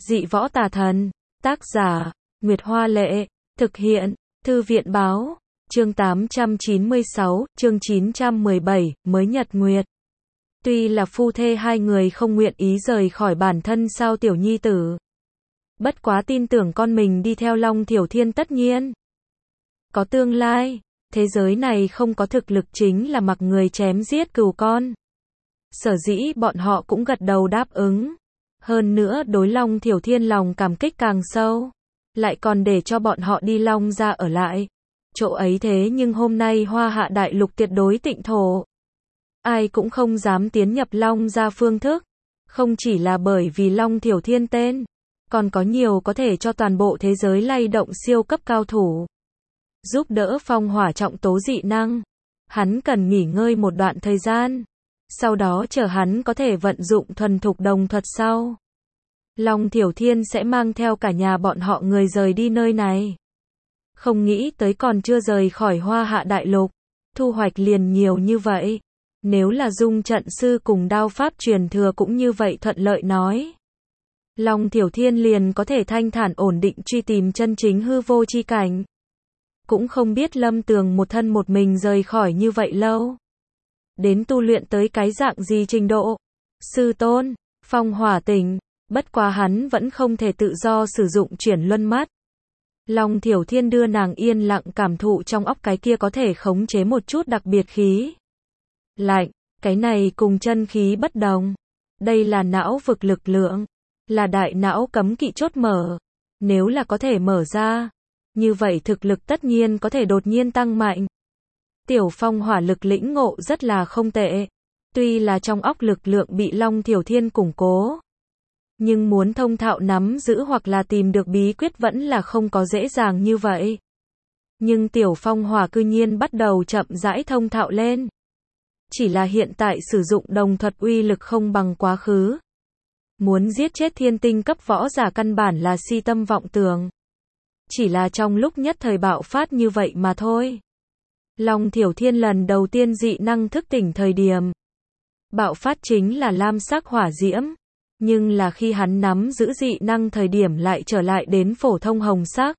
Dị võ tà thần. Tác giả, Nguyệt Hoa Lệ. Thực hiện, Thư viện Báo. Chương 896, chương 917, mới nhật nguyệt. Tuy là phu thê hai người không nguyện ý rời khỏi bản thân sao tiểu nhi tử. Bất quá tin tưởng con mình đi theo Long Thiểu Thiên tất nhiên có tương lai. Thế giới này không có thực lực chính là mặc người chém giết cừu con. Sở dĩ bọn họ cũng gật đầu đáp ứng. Hơn nữa đối Long Thiểu Thiên lòng cảm kích càng sâu. Lại còn để cho bọn họ đi Long gia ở lại. Chỗ ấy thế nhưng hôm nay Hoa Hạ đại lục tuyệt đối tịnh thổ. Ai cũng không dám tiến nhập Long gia phương thức. Không chỉ là bởi vì Long Thiểu Thiên tên. Còn có nhiều có thể cho toàn bộ thế giới lay động siêu cấp cao thủ. Giúp đỡ phong hỏa trọng tố dị năng. Hắn cần nghỉ ngơi một đoạn thời gian. Sau đó chờ hắn có thể vận dụng thuần thục đồng thuật sau. Long Thiểu Thiên sẽ mang theo cả nhà bọn họ người rời đi nơi này. Không nghĩ tới còn chưa rời khỏi Hoa Hạ đại lục. Thu hoạch liền nhiều như vậy. Nếu là dung trận sư cùng đao pháp truyền thừa cũng như vậy thuận lợi nói. Long Thiểu Thiên liền có thể thanh thản ổn định truy tìm chân chính hư vô chi cảnh. Cũng không biết Lâm Tường một thân một mình rời khỏi như vậy lâu. Đến tu luyện tới cái dạng gì trình độ. Sư tôn, phong hỏa tỉnh, bất quá hắn vẫn không thể tự do sử dụng chuyển luân mắt. Long Thiểu Thiên đưa nàng yên lặng cảm thụ trong óc cái kia có thể khống chế một chút đặc biệt khí. Lạnh, cái này cùng chân khí bất đồng. Đây là não vực lực lượng. Là đại não cấm kỵ chốt mở. Nếu là có thể mở ra. Như vậy thực lực tất nhiên có thể đột nhiên tăng mạnh. Tiểu phong hỏa lực lĩnh ngộ rất là không tệ. Tuy là trong óc lực lượng bị Long Thiểu Thiên củng cố. Nhưng muốn thông thạo nắm giữ hoặc là tìm được bí quyết vẫn là không có dễ dàng như vậy. Nhưng tiểu phong hỏa cư nhiên bắt đầu chậm rãi thông thạo lên. Chỉ là hiện tại sử dụng đồng thuật uy lực không bằng quá khứ. Muốn giết chết thiên tinh cấp võ giả căn bản là si tâm vọng tưởng. Chỉ là trong lúc nhất thời bạo phát như vậy mà thôi. Long Thiểu Thiên lần đầu tiên dị năng thức tỉnh thời điểm. Bạo phát chính là lam sắc hỏa diễm. Nhưng là khi hắn nắm giữ dị năng thời điểm lại trở lại đến phổ thông hồng sắc.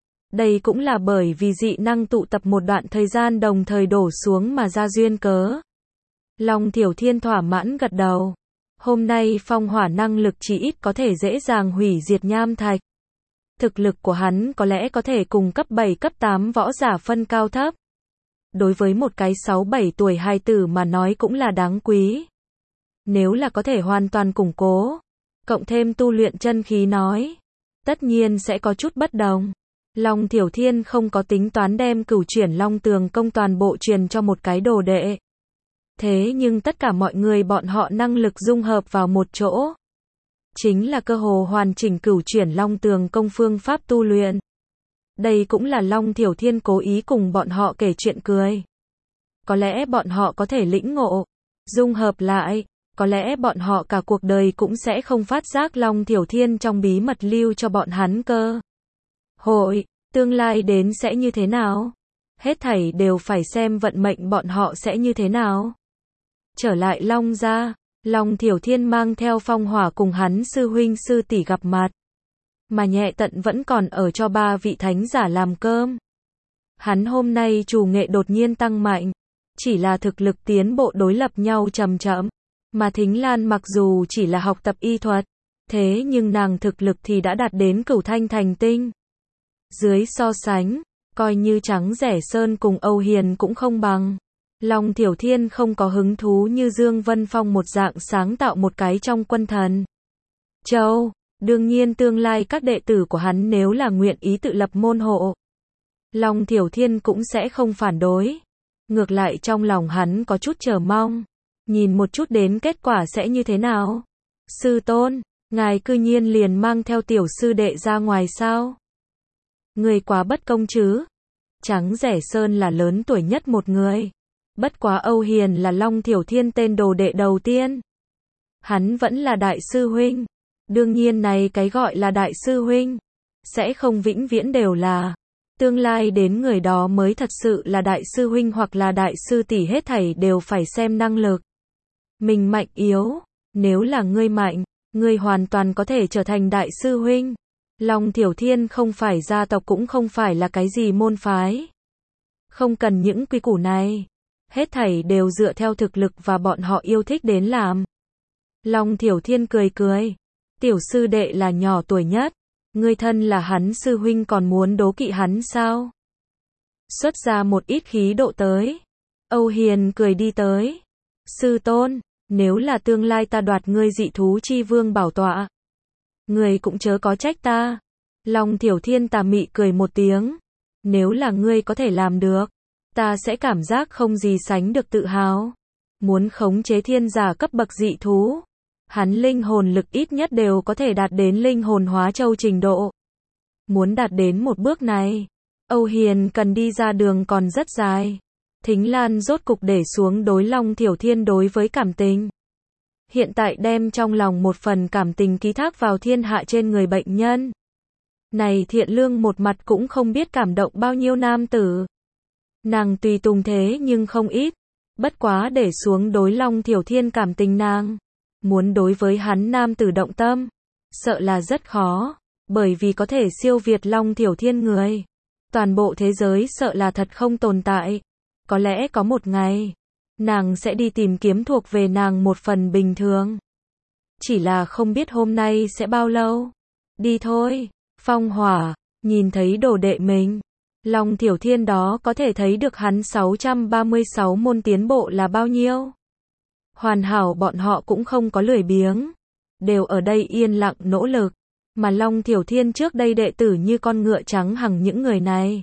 Đây cũng là bởi vì dị năng tụ tập một đoạn thời gian đồng thời đổ xuống mà ra duyên cớ. Long Thiểu Thiên thỏa mãn gật đầu. Hôm nay phong hỏa năng lực chỉ ít có thể dễ dàng hủy diệt nham thạch. Thực lực của hắn có lẽ có thể cùng cấp 7 cấp 8 võ giả phân cao thấp. Đối với một cái 6-7 tuổi hài tử mà nói cũng là đáng quý. Nếu là có thể hoàn toàn củng cố, cộng thêm tu luyện chân khí nói, tất nhiên sẽ có chút bất đồng. Long Thiểu Thiên không có tính toán đem cửu chuyển Long Tường công toàn bộ truyền cho một cái đồ đệ. Thế nhưng tất cả mọi người bọn họ năng lực dung hợp vào một chỗ. Chính là cơ hồ hoàn chỉnh cửu chuyển Long Tường công phương pháp tu luyện. Đây cũng là Long Thiểu Thiên cố ý cùng bọn họ kể chuyện cười. Có lẽ bọn họ có thể lĩnh ngộ, dung hợp lại, có lẽ bọn họ cả cuộc đời cũng sẽ không phát giác Long Thiểu Thiên trong bí mật lưu cho bọn hắn cơ. Hội, tương lai đến sẽ như thế nào? Hết thảy đều phải xem vận mệnh bọn họ sẽ như thế nào. Trở lại Long gia, Long Thiểu Thiên mang theo phong hỏa cùng hắn sư huynh sư tỷ gặp mặt. Mà Nhẹ Tận vẫn còn ở cho 3 vị thánh giả làm cơm. Hắn hôm nay chủ nghệ đột nhiên tăng mạnh. Chỉ là thực lực tiến bộ đối lập nhau chậm chậm. Mà Thính Lan mặc dù chỉ là học tập y thuật. Thế nhưng nàng thực lực thì đã đạt đến cửu thanh thành tinh. Dưới so sánh, coi như Trắng Rẻ Sơn cùng Âu Hiền cũng không bằng. Long Thiểu Thiên không có hứng thú như Dương Vân Phong một dạng sáng tạo một cái trong quân thần. Châu, đương nhiên tương lai các đệ tử của hắn nếu là nguyện ý tự lập môn hộ. Long Thiểu Thiên cũng sẽ không phản đối. Ngược lại trong lòng hắn có chút chờ mong. Nhìn một chút đến kết quả sẽ như thế nào. Sư tôn, ngài cư nhiên liền mang theo tiểu sư đệ ra ngoài sao? Người quá bất công chứ. Trắng Rẻ Sơn là lớn tuổi nhất một người. Bất quá Âu Hiền là Long Thiểu Thiên tên đồ đệ đầu tiên. Hắn vẫn là đại sư huynh. Đương nhiên này cái gọi là đại sư huynh. Sẽ không vĩnh viễn đều là. Tương lai đến người đó mới thật sự là đại sư huynh hoặc là đại sư tỷ hết thảy đều phải xem năng lực. Mình mạnh yếu. Nếu là ngươi mạnh, ngươi hoàn toàn có thể trở thành đại sư huynh. Long Thiểu Thiên không phải gia tộc cũng không phải là cái gì môn phái. Không cần những quy củ này. Hết thảy đều dựa theo thực lực và bọn họ yêu thích đến làm. Long Thiểu Thiên cười cười. Tiểu sư đệ là nhỏ tuổi nhất. Ngươi thân là hắn sư huynh còn muốn đố kỵ hắn sao? Xuất ra một ít khí độ tới. Âu Hiền cười đi tới. Sư tôn, nếu là tương lai ta đoạt ngươi dị thú chi vương bảo tọa, ngươi cũng chớ có trách ta. Long Thiểu Thiên tà mị cười một tiếng. Nếu là ngươi có thể làm được, ta sẽ cảm giác không gì sánh được tự hào. Muốn khống chế thiên giả cấp bậc dị thú, hắn linh hồn lực ít nhất đều có thể đạt đến linh hồn hóa châu trình độ. Muốn đạt đến một bước này, Âu Hiền cần đi ra đường còn rất dài. Thính Lan rốt cục để xuống đối Long Thiểu Thiên đối với cảm tình. Hiện tại đem trong lòng một phần cảm tình ký thác vào thiên hạ trên người bệnh nhân. Này thiện lương một mặt cũng không biết cảm động bao nhiêu nam tử. Nàng tùy tùng thế nhưng không ít. Bất quá để xuống đối Long Thiểu Thiên cảm tình nàng. Muốn đối với hắn nam tử động tâm. Sợ là rất khó. Bởi vì có thể siêu việt Long Thiểu Thiên người. Toàn bộ thế giới sợ là thật không tồn tại. Có lẽ có một ngày, nàng sẽ đi tìm kiếm thuộc về nàng một phần bình thường. Chỉ là không biết hôm nay sẽ bao lâu. Đi thôi. Phong Hỏa, nhìn thấy đồ đệ mình. Long Thiểu Thiên đó có thể thấy được hắn 636 môn tiến bộ là bao nhiêu. Hoàn hảo bọn họ cũng không có lười biếng. Đều ở đây yên lặng nỗ lực. Mà Long Thiểu Thiên trước đây đệ tử như con ngựa trắng hằng những người này.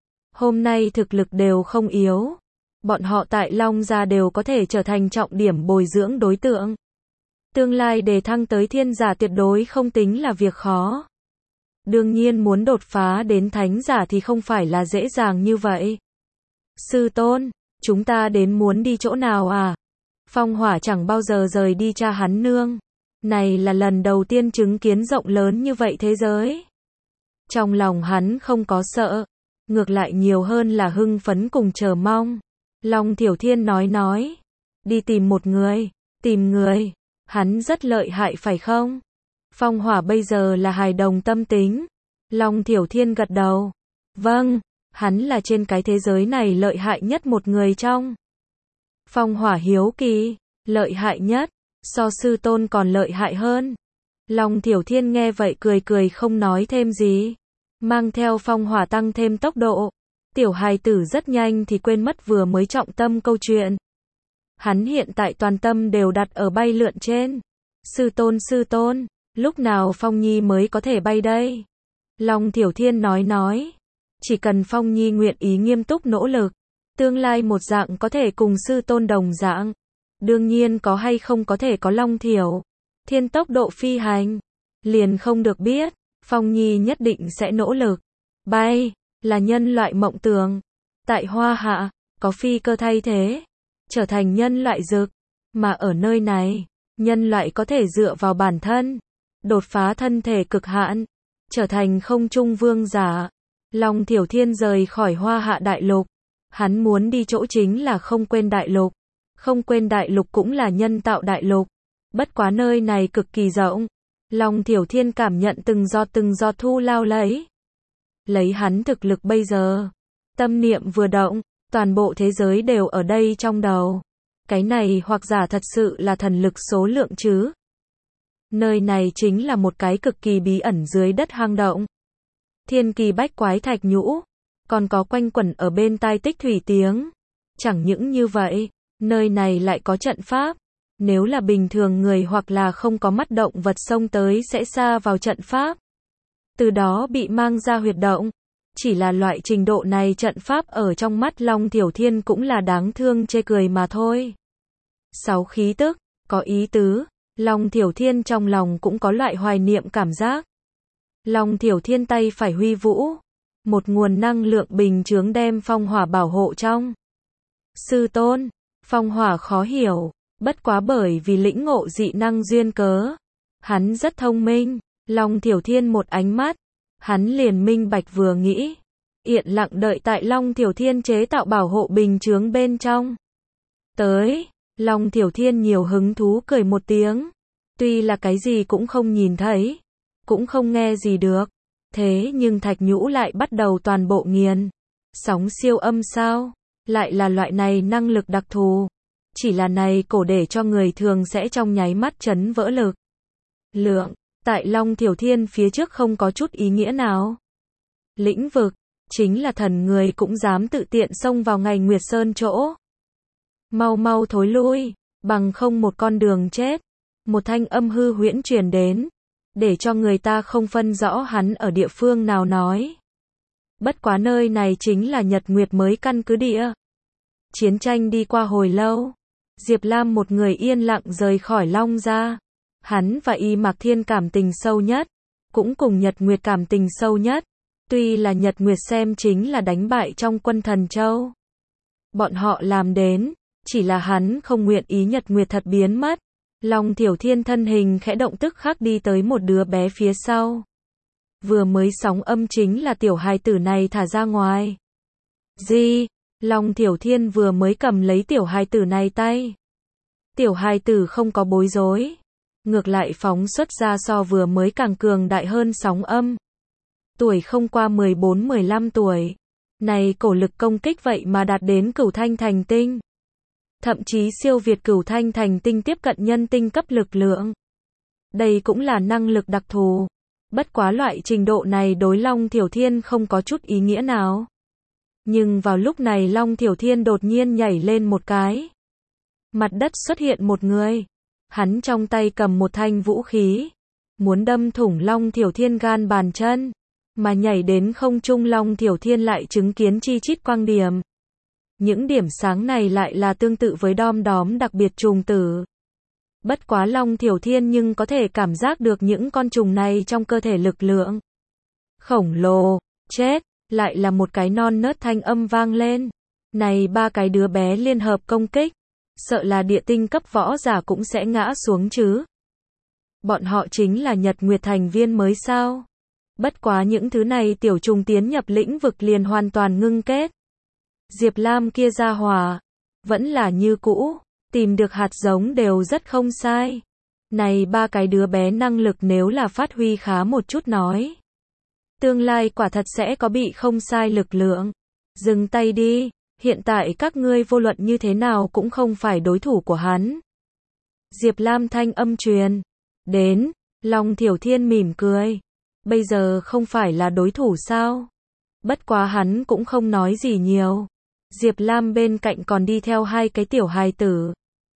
Hôm nay thực lực đều không yếu. Bọn họ tại Long gia đều có thể trở thành trọng điểm bồi dưỡng đối tượng. Tương lai đề thăng tới thiên giả tuyệt đối không tính là việc khó. Đương nhiên muốn đột phá đến thánh giả thì không phải là dễ dàng như vậy. Sư tôn, chúng ta đến muốn đi chỗ nào à? Phong Hỏa chẳng bao giờ rời đi cha hắn nương. Này là lần đầu tiên chứng kiến rộng lớn như vậy thế giới. Trong lòng hắn không có sợ. Ngược lại nhiều hơn là hưng phấn cùng chờ mong. Long Thiểu Thiên nói. Đi tìm một người. Tìm người. Hắn rất lợi hại phải không? Phong Hỏa bây giờ là hài đồng tâm tính. Long Thiểu Thiên gật đầu. Vâng, hắn là trên cái thế giới này lợi hại nhất một người trong. Phong Hỏa hiếu kỳ. Lợi hại nhất. So sư tôn còn lợi hại hơn. Long Thiểu Thiên nghe vậy cười cười không nói thêm gì. Mang theo Phong Hỏa tăng thêm tốc độ. Tiểu hài tử rất nhanh thì quên mất vừa mới trọng tâm câu chuyện. Hắn hiện tại toàn tâm đều đặt ở bay lượn trên. Sư tôn, lúc nào Phong Nhi mới có thể bay đây? Long Thiểu Thiên nói. Chỉ cần Phong Nhi nguyện ý nghiêm túc nỗ lực. Tương lai một dạng có thể cùng sư tôn đồng dạng. Đương nhiên có hay không có thể có Long Thiểu Thiên tốc độ phi hành. Liền không được biết. Phong Nhi nhất định sẽ nỗ lực. Bay, là nhân loại mộng tưởng. Tại Hoa Hạ, có phi cơ thay thế. Trở thành nhân loại dực. Mà ở nơi này, nhân loại có thể dựa vào bản thân. Đột phá thân thể cực hạn. Trở thành không trung vương giả. Long Thiểu Thiên rời khỏi Hoa Hạ đại lục. Hắn muốn đi chỗ chính là không quên đại lục. Không quên đại lục cũng là nhân tạo đại lục. Bất quá nơi này cực kỳ rộng. Long Thiểu Thiên cảm nhận từng giọt thu lao lấy. Lấy hắn thực lực bây giờ. Tâm niệm vừa động, toàn bộ thế giới đều ở đây trong đầu. Cái này hoặc giả thật sự là thần lực số lượng chứ. Nơi này chính là một cái cực kỳ bí ẩn dưới đất hang động. Thiên kỳ bách quái thạch nhũ. Còn có quanh quẩn ở bên tai tích thủy tiếng. Chẳng những như vậy, nơi này lại có trận pháp. Nếu là bình thường người hoặc là không có mắt động vật xông tới sẽ xa vào trận pháp. Từ đó bị mang ra huyệt động. Chỉ là loại trình độ này trận pháp ở trong mắt Long Thiểu Thiên cũng là đáng thương chê cười mà thôi. 6 khí tức, có ý tứ. Long Thiểu Thiên trong lòng cũng có loại hoài niệm cảm giác. Long Thiểu Thiên tay phải huy vũ. Một nguồn năng lượng bình chướng đem Phong Hỏa bảo hộ trong. Sư tôn, Phong Hỏa khó hiểu. Bất quá bởi vì lĩnh ngộ dị năng duyên cớ. Hắn rất thông minh. Long Thiểu Thiên một ánh mắt. Hắn liền minh bạch vừa nghĩ. Yên lặng đợi tại Long Thiểu Thiên chế tạo bảo hộ bình chướng bên trong. Tới. Long Thiểu Thiên nhiều hứng thú cười một tiếng. Tuy là cái gì cũng không nhìn thấy, cũng không nghe gì được, thế nhưng Thạch Nhũ lại bắt đầu toàn bộ nghiền. Sóng siêu âm sao? Lại là loại này năng lực đặc thù. Chỉ là này cổ để cho người thường sẽ trong nháy mắt chấn vỡ lực lượng. Tại Long Thiểu Thiên phía trước không có chút ý nghĩa nào. Lĩnh vực, chính là thần người cũng dám tự tiện xông vào ngày Nguyệt Sơn chỗ. Mau mau thối lui, bằng không một con đường chết. Một thanh âm hư huyễn truyền đến, để cho người ta không phân rõ hắn ở địa phương nào nói. Bất quá nơi này chính là Nhật Nguyệt mới căn cứ địa. Chiến tranh đi qua hồi lâu, Diệp Lam một người yên lặng rời khỏi Long gia. Hắn và Y Mạc Thiên cảm tình sâu nhất, cũng cùng Nhật Nguyệt cảm tình sâu nhất. Tuy là Nhật Nguyệt xem chính là đánh bại trong quân Thần Châu. Bọn họ làm đến, chỉ là hắn không nguyện ý Nhật Nguyệt thật biến mất. Long Thiểu Thiên thân hình khẽ động tức khắc đi tới một đứa bé phía sau. Vừa mới sóng âm chính là tiểu hài tử này thả ra ngoài. Gì? Long Thiểu Thiên vừa mới cầm lấy tiểu hài tử này tay. Tiểu hài tử không có bối rối. Ngược lại phóng xuất ra so vừa mới càng cường đại hơn sóng âm. Tuổi không qua 14-15 tuổi. Này cổ lực công kích vậy mà đạt đến cửu thanh thành tinh. Thậm chí siêu việt cửu thanh thành tinh tiếp cận nhân tinh cấp lực lượng. Đây cũng là năng lực đặc thù. Bất quá loại trình độ này đối Long Thiểu Thiên không có chút ý nghĩa nào. Nhưng vào lúc này Long Thiểu Thiên đột nhiên nhảy lên một cái. Mặt đất xuất hiện một người. Hắn trong tay cầm một thanh vũ khí. Muốn đâm thủng Long Thiểu Thiên gan bàn chân. Mà nhảy đến không trung Long Thiểu Thiên lại chứng kiến chi chít quang điểm. Những điểm sáng này lại là tương tự với đom đóm đặc biệt trùng tử. Bất quá Long Thiểu Thiên nhưng có thể cảm giác được những con trùng này trong cơ thể lực lượng khổng lồ. Chết, lại là một cái non nớt thanh âm vang lên. Này ba cái đứa bé liên hợp công kích. Sợ là địa tinh cấp võ giả cũng sẽ ngã xuống chứ. Bọn họ chính là Nhật Nguyệt thành viên mới sao? Bất quá những thứ này tiểu trùng tiến nhập lĩnh vực liền hoàn toàn ngưng kết. Diệp Lam kia ra hỏa, vẫn là như cũ, tìm được hạt giống đều rất không sai. Này ba cái đứa bé năng lực nếu là phát huy khá một chút nói. Tương lai quả thật sẽ có bị không sai lực lượng. Dừng tay đi, hiện tại các ngươi vô luận như thế nào cũng không phải đối thủ của hắn. Diệp Lam thanh âm truyền đến, Long Thiểu Thiên mỉm cười. Bây giờ không phải là đối thủ sao? Bất quá hắn cũng không nói gì nhiều. Diệp Lam bên cạnh còn đi theo hai cái tiểu hài tử.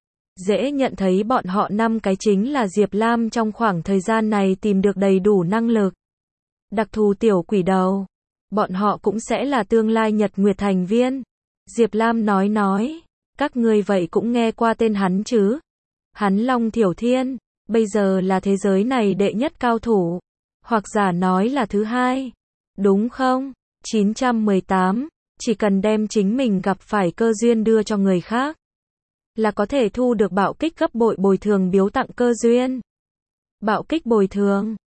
Dễ nhận thấy bọn họ 5 cái chính là Diệp Lam trong khoảng thời gian này tìm được đầy đủ năng lực. Đặc thù tiểu quỷ đầu. Bọn họ cũng sẽ là tương lai Nhật Nguyệt thành viên. Diệp Lam nói. Các ngươi vậy cũng nghe qua tên hắn chứ? Hắn Long Thiểu Thiên. Bây giờ là thế giới này đệ nhất cao thủ. Hoặc giả nói là thứ hai. Đúng không? 918. Chỉ cần đem chính mình gặp phải cơ duyên đưa cho người khác. Là có thể thu được bạo kích gấp bội bồi thường biếu tặng cơ duyên. Bạo kích bồi thường.